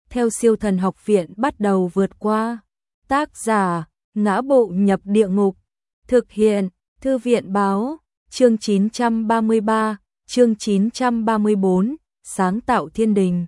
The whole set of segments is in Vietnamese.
theo Siêu Thần Học Viện bắt đầu vượt qua. Tác giả: Ngã Bộ Nhập Địa Ngục. Thực hiện: Thư viện báo. Chương 933, chương 934, sáng tạo thiên đình.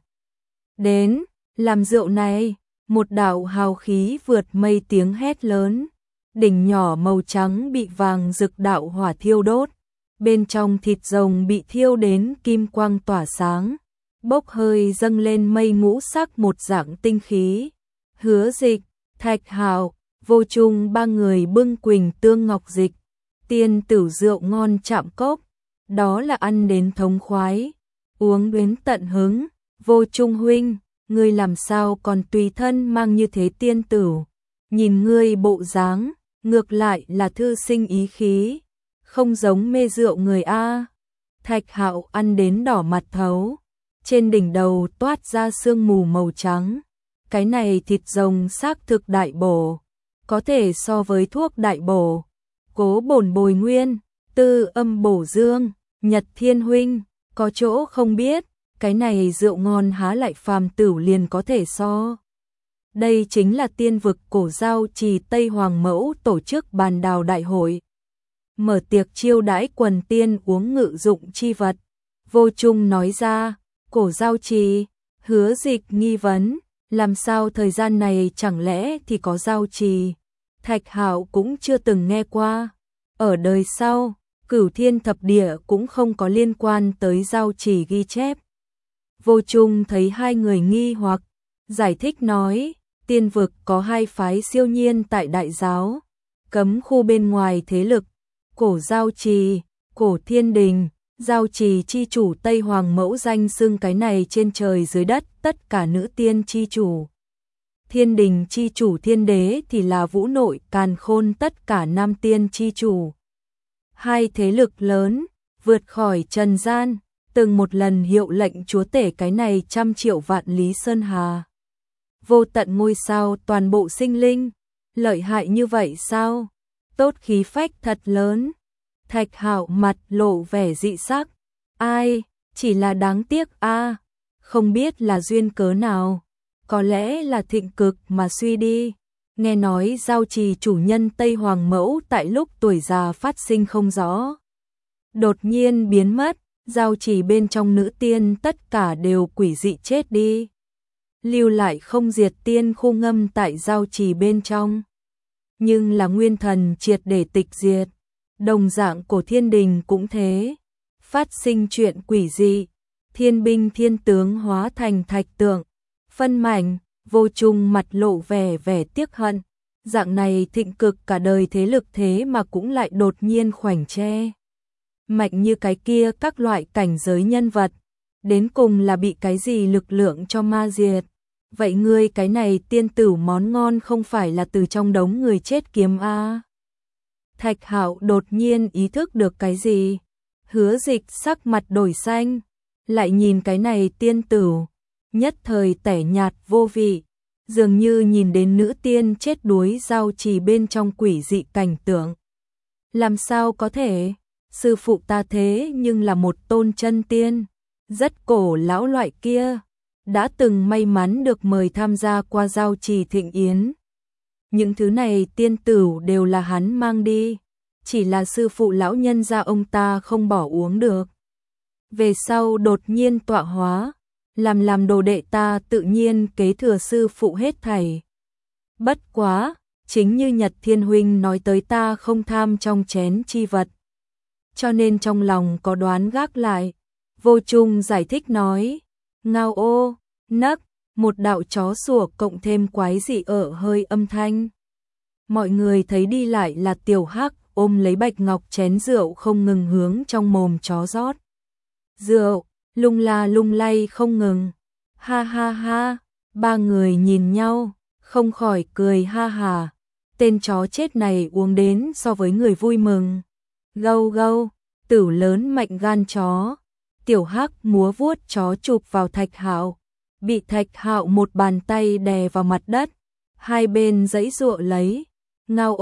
Đến, làm rượu này, một đạo hào khí vượt mây tiếng hét lớn. Đỉnh nhỏ màu trắng bị vàng rực đạo hỏa thiêu đốt. Bên trong thịt rồng bị thiêu đến kim quang tỏa sáng. Bốc hơi dâng lên mây ngũ sắc một dạng tinh khí. Hứa Dịch, Thạch Hạo, Vô Trung ba người bưng Quỳnh Tương Ngọc Dịch. Tiên tử rượu ngon chạm cốc, đó là ăn đến thống khoái, uống đến tận hứng. Vô Trung huynh, ngươi làm sao còn tùy thân mang như thế tiên tử, nhìn ngươi bộ dáng, ngược lại là thư sinh ý khí, không giống mê rượu người a. Thạch Hạo ăn đến đỏ mặt thấu, trên đỉnh đầu toát ra sương mù màu trắng. Cái này thịt rồng xác thực đại bổ, có thể so với thuốc đại bổ. Cố bổn bồi nguyên, tư âm bổ dương, Nhật Thiên huynh, có chỗ không biết, cái này rượu ngon há lại phàm tử liền có thể so. Đây chính là tiên vực cổ giao trì Tây Hoàng Mẫu tổ chức bàn đào đại hội. Mở tiệc chiêu đãi quần tiên uống ngự dụng chi vật. Vô Trung nói ra, cổ giao trì. Hứa Dịch nghi vấn, làm sao thời gian này chẳng lẽ thì có giao trì. Thạch Hạo cũng chưa từng nghe qua. Ở đời sau, Cửu Thiên Thập Địa cũng không có liên quan tới giao trì ghi chép. Vô Trung thấy hai người nghi hoặc, giải thích nói, tiên vực có hai phái siêu nhiên tại đại giáo, cấm khu bên ngoài thế lực, cổ giao trì, cổ thiên đình, giao trì chi chủ Tây Hoàng Mẫu danh xưng cái này trên trời dưới đất tất cả nữ tiên chi chủ. Thiên đình chi chủ thiên đế thì là vũ nội càn khôn tất cả nam tiên chi chủ. Hai thế lực lớn, vượt khỏi trần gian, từng một lần hiệu lệnh chúa tể cái này 100 triệu vạn lý sơn hà. Vô tận ngôi sao toàn bộ sinh linh, lợi hại như vậy sao? Tốt khí phách thật lớn. Thạch Hạo mặt lộ vẻ dị sắc. Ai, chỉ là đáng tiếc a, không biết là duyên cớ nào. Có lẽ là thịnh cực mà suy đi. Nghe nói giao trì chủ nhân Tây Hoàng Mẫu tại lúc tuổi già phát sinh không rõ, đột nhiên biến mất, giao trì bên trong nữ tiên tất cả đều quỷ dị chết đi. Lưu lại không diệt tiên khu ngâm tại giao trì bên trong. Nhưng là nguyên thần triệt để tịch diệt. Đồng dạng của thiên đình cũng thế. Phát sinh chuyện quỷ dị, thiên binh thiên tướng hóa thành thạch tượng, phân mảnh. Vô Trung mặt lộ vẻ tiếc hận. Dạng này thịnh cực cả đời thế lực thế mà cũng lại đột nhiên khoảnh tre. Mạnh như cái kia các loại cảnh giới nhân vật. Đến cùng là bị cái gì lực lượng cho ma diệt. Vậy ngươi cái này tiên tử món ngon không phải là từ trong đống người chết kiếm a? Thạch Hạo đột nhiên ý thức được cái gì. Hứa Dịch sắc mặt đổi xanh. Lại nhìn cái này tiên tử. Nhất thời tẻ nhạt vô vị, dường như nhìn đến nữ tiên chết đuối giao trì bên trong quỷ dị cảnh tượng. Làm sao có thể, sư phụ ta thế nhưng là một tôn chân tiên, rất cổ lão loại kia, đã từng may mắn được mời tham gia qua giao trì thịnh yến. Những thứ này tiên tử đều là hắn mang đi, chỉ là sư phụ lão nhân gia ông ta không bỏ uống được. Về sau đột nhiên tọa hóa, làm đồ đệ ta tự nhiên kế thừa sư phụ hết thảy. Bất quá, chính như Nhật Thiên huynh nói tới ta không tham trong chén chi vật, cho nên trong lòng có đoán gác lại. Vô Trung giải thích nói, ngao ô, nấc, một đạo chó sủa cộng thêm quái dị ở hơi âm thanh. Mọi người thấy đi lại là Tiểu Hắc ôm lấy bạch ngọc chén rượu không ngừng hướng trong mồm chó rót rượu, lung la lung lay không ngừng. Ha ha ha, ba người nhìn nhau, không khỏi cười ha hà. Tên chó chết này uống đến so với người vui mừng. Gâu gâu, tử lớn mạnh gan chó. Tiểu Hắc múa vuốt chó chụp vào Thạch Hạo, bị Thạch Hạo một bàn tay đè vào mặt đất. Hai bên giãy giụa lấy, ngao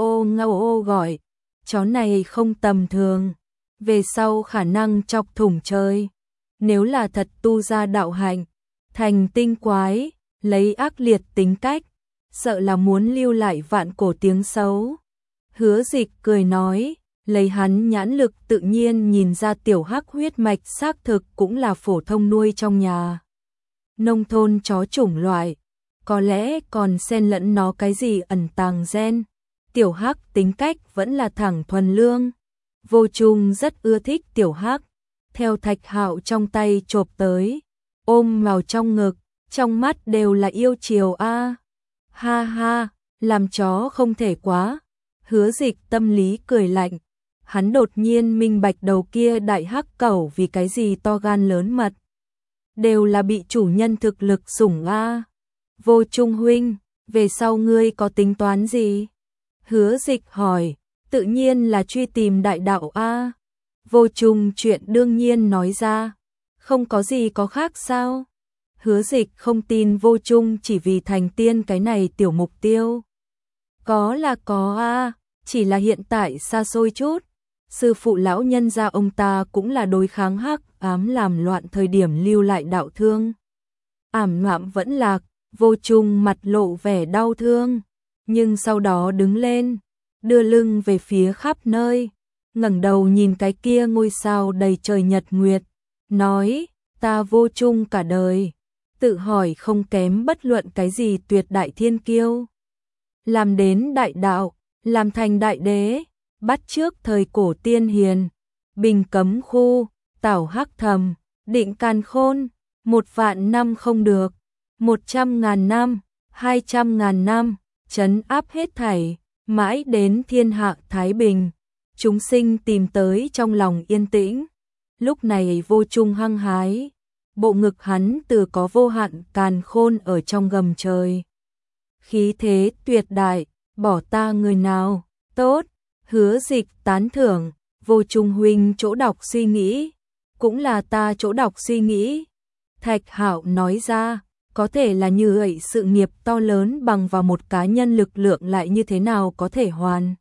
ô gọi. Chó này không tầm thường, về sau khả năng chọc thủng trời. Nếu là thật tu ra đạo hạnh, thành tinh quái, lấy ác liệt tính cách, sợ là muốn lưu lại vạn cổ tiếng xấu. Hứa Dịch cười nói, lấy hắn nhãn lực tự nhiên nhìn ra tiểu hắc huyết mạch xác thực cũng là phổ thông nuôi trong nhà. Nông thôn chó chủng loại, có lẽ còn xen lẫn nó cái gì ẩn tàng gen. Tiểu hắc tính cách vẫn là thẳng thuần lương. Vô Trung rất ưa thích tiểu hắc, theo Thạch Hạo trong tay chộp tới, ôm vào trong ngực, trong mắt đều là yêu chiều a. Ha ha, làm chó không thể quá. Hứa Dịch tâm lý cười lạnh, hắn đột nhiên minh bạch đầu kia đại hắc cẩu vì cái gì to gan lớn mật. Đều là bị chủ nhân thực lực sủng a. Vô Trung huynh, về sau ngươi có tính toán gì? Hứa Dịch hỏi, tự nhiên là truy tìm đại đạo a. Vô Trung chuyện đương nhiên nói ra, không có gì có khác sao? Hứa Dịch không tin Vô Trung chỉ vì thành tiên cái này tiểu mục tiêu. Có là có a, chỉ là hiện tại xa xôi chút. Sư phụ lão nhân gia ông ta cũng là đối kháng hắc ám làm loạn thời điểm lưu lại đạo thương. Ảm ngạm vẫn lạc, Vô Trung mặt lộ vẻ đau thương, nhưng sau đó đứng lên, đưa lưng về phía khắp nơi, ngẩng đầu nhìn cái kia ngôi sao đầy trời nhật nguyệt, nói, ta Vô Trung cả đời, tự hỏi không kém bất luận cái gì tuyệt đại thiên kiêu. Làm đến đại đạo, làm thành đại đế, bắt trước thời cổ tiên hiền, bình cấm khu, tảo hắc thầm, định càn khôn, 1.000.000 năm không được, 100.000 năm, 200.000 năm, trấn áp hết thảy, mãi đến thiên hạ thái bình, chúng sinh tìm tới trong lòng yên tĩnh. Lúc này Vô Trung hăng hái, bộ ngực hắn từ có vô hạn càn khôn ở trong gầm trời. Khí thế tuyệt đại, bỏ ta người nào, tốt, Hứa Dịch tán thưởng, Vô Trung huynh chỗ đọc suy nghĩ, cũng là ta chỗ đọc suy nghĩ. Thạch Hạo nói ra, có thể là như vậy sự nghiệp to lớn bằng vào một cá nhân lực lượng lại như thế nào có thể hoàn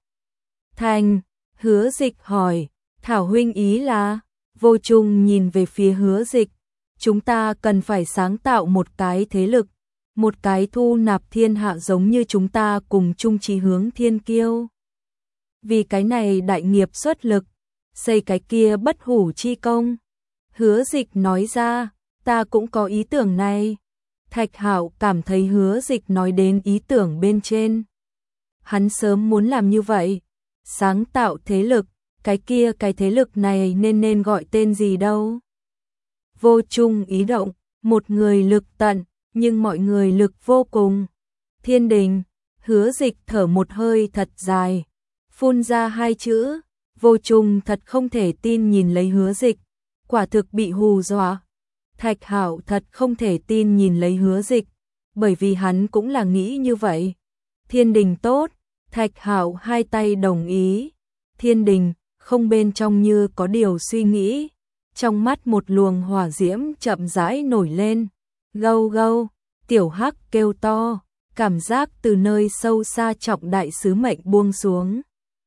thành. Hứa Dịch hỏi, Thảo huynh ý là? Vô Trung nhìn về phía Hứa Dịch, chúng ta cần phải sáng tạo một cái thế lực, một cái thu nạp thiên hạ giống như chúng ta cùng chung chí hướng thiên kiêu. Vì cái này đại nghiệp xuất lực, xây cái kia bất hủ chi công. Hứa Dịch nói ra, ta cũng có ý tưởng này. Thạch Hạo cảm thấy Hứa Dịch nói đến ý tưởng bên trên. Hắn sớm muốn làm như vậy, sáng tạo thế lực, cái thế lực này nên gọi tên gì đâu. Vô Trung ý động, một người lực tận, nhưng mọi người lực vô cùng. Thiên đình, Hứa Dịch thở một hơi thật dài, phun ra hai chữ. Vô Trung thật không thể tin nhìn lấy Hứa Dịch, quả thực bị hù dọa. Thạch Hạo thật không thể tin nhìn lấy Hứa Dịch, bởi vì hắn cũng là nghĩ như vậy. Thiên đình tốt, Thạch Hạo hai tay đồng ý. Thiên đình, không bên trong như có điều suy nghĩ, trong mắt một luồng hỏa diễm chậm rãi nổi lên. Gâu gâu, tiểu hắc kêu to, cảm giác từ nơi sâu xa trọng đại sứ mệnh buông xuống.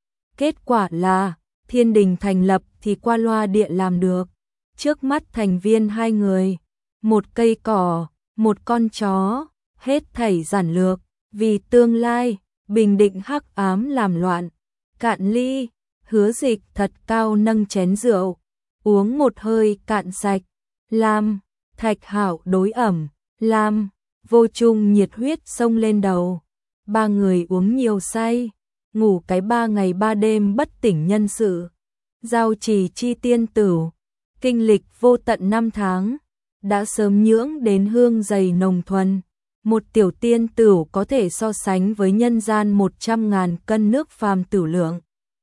Kết quả là, thiên đình thành lập thì qua loa địa làm được. Trước mắt thành viên hai người, một cây cỏ, một con chó, hết thảy giản lược, vì tương lai, bình định hắc ám làm loạn. Cạn ly, Hứa Dịch thật cao nâng chén rượu, uống một hơi cạn sạch. Lam, Thạch Hạo đối ẩm, Lam, Vô Trung nhiệt huyết xông lên đầu. Ba người uống nhiều say, ngủ cái 3 ngày 3 đêm bất tỉnh nhân sự. Giao trì chi tiên tửu, kinh lịch vô tận 5 tháng, đã sớm nhưỡng đến hương dày nồng thuần. Một tiểu tiên tửu có thể so sánh với nhân gian 100.000 cân nước phàm tửu lượng.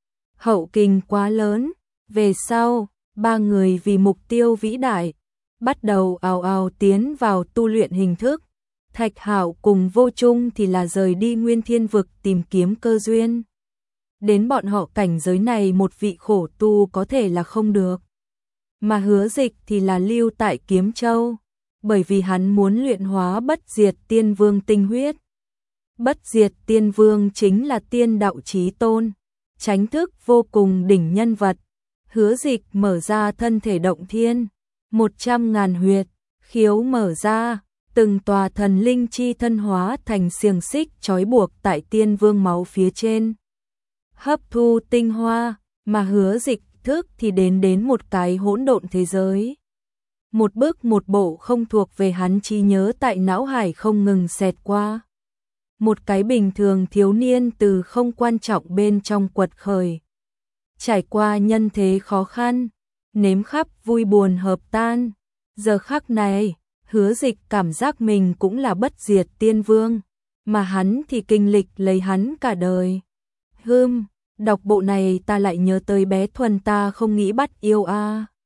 Hậu kinh quá lớn, về sau, ba người vì mục tiêu vĩ đại, bắt đầu ào ào tiến vào tu luyện hình thức. Thạch Hạo cùng Vô Trung thì là rời đi Nguyên Thiên Vực tìm kiếm cơ duyên. Đến bọn họ cảnh giới này một vị khổ tu có thể là không được. Mà Hứa Dịch thì là lưu tại Kiếm Châu, bởi vì hắn muốn luyện hóa bất diệt tiên vương tinh huyết. Bất diệt tiên vương chính là tiên đạo chí tôn, chánh thức vô cùng đỉnh nhân vật. Hứa Dịch mở ra thân thể động thiên, 100.000 huyệt, khiếu mở ra, từng tòa thần linh chi thân hóa thành xiềng xích trói buộc tại tiên vương máu phía trên. Hấp thu tinh hoa, mà Hứa Dịch thức thì đến một cái hỗn độn thế giới. Một bước một bộ không thuộc về hắn trí nhớ tại não hải không ngừng xẹt qua. Một cái bình thường thiếu niên từ không quan trọng bên trong quật khởi. Trải qua nhân thế khó khăn, nếm khắp vui buồn hợp tan. Giờ khắc này, Hứa Dịch cảm giác mình cũng là bất diệt tiên vương, mà hắn thì kinh lịch lấy hắn cả đời. Đọc bộ này ta lại nhớ tới bé Thuần ta không nghĩ bắt yêu a.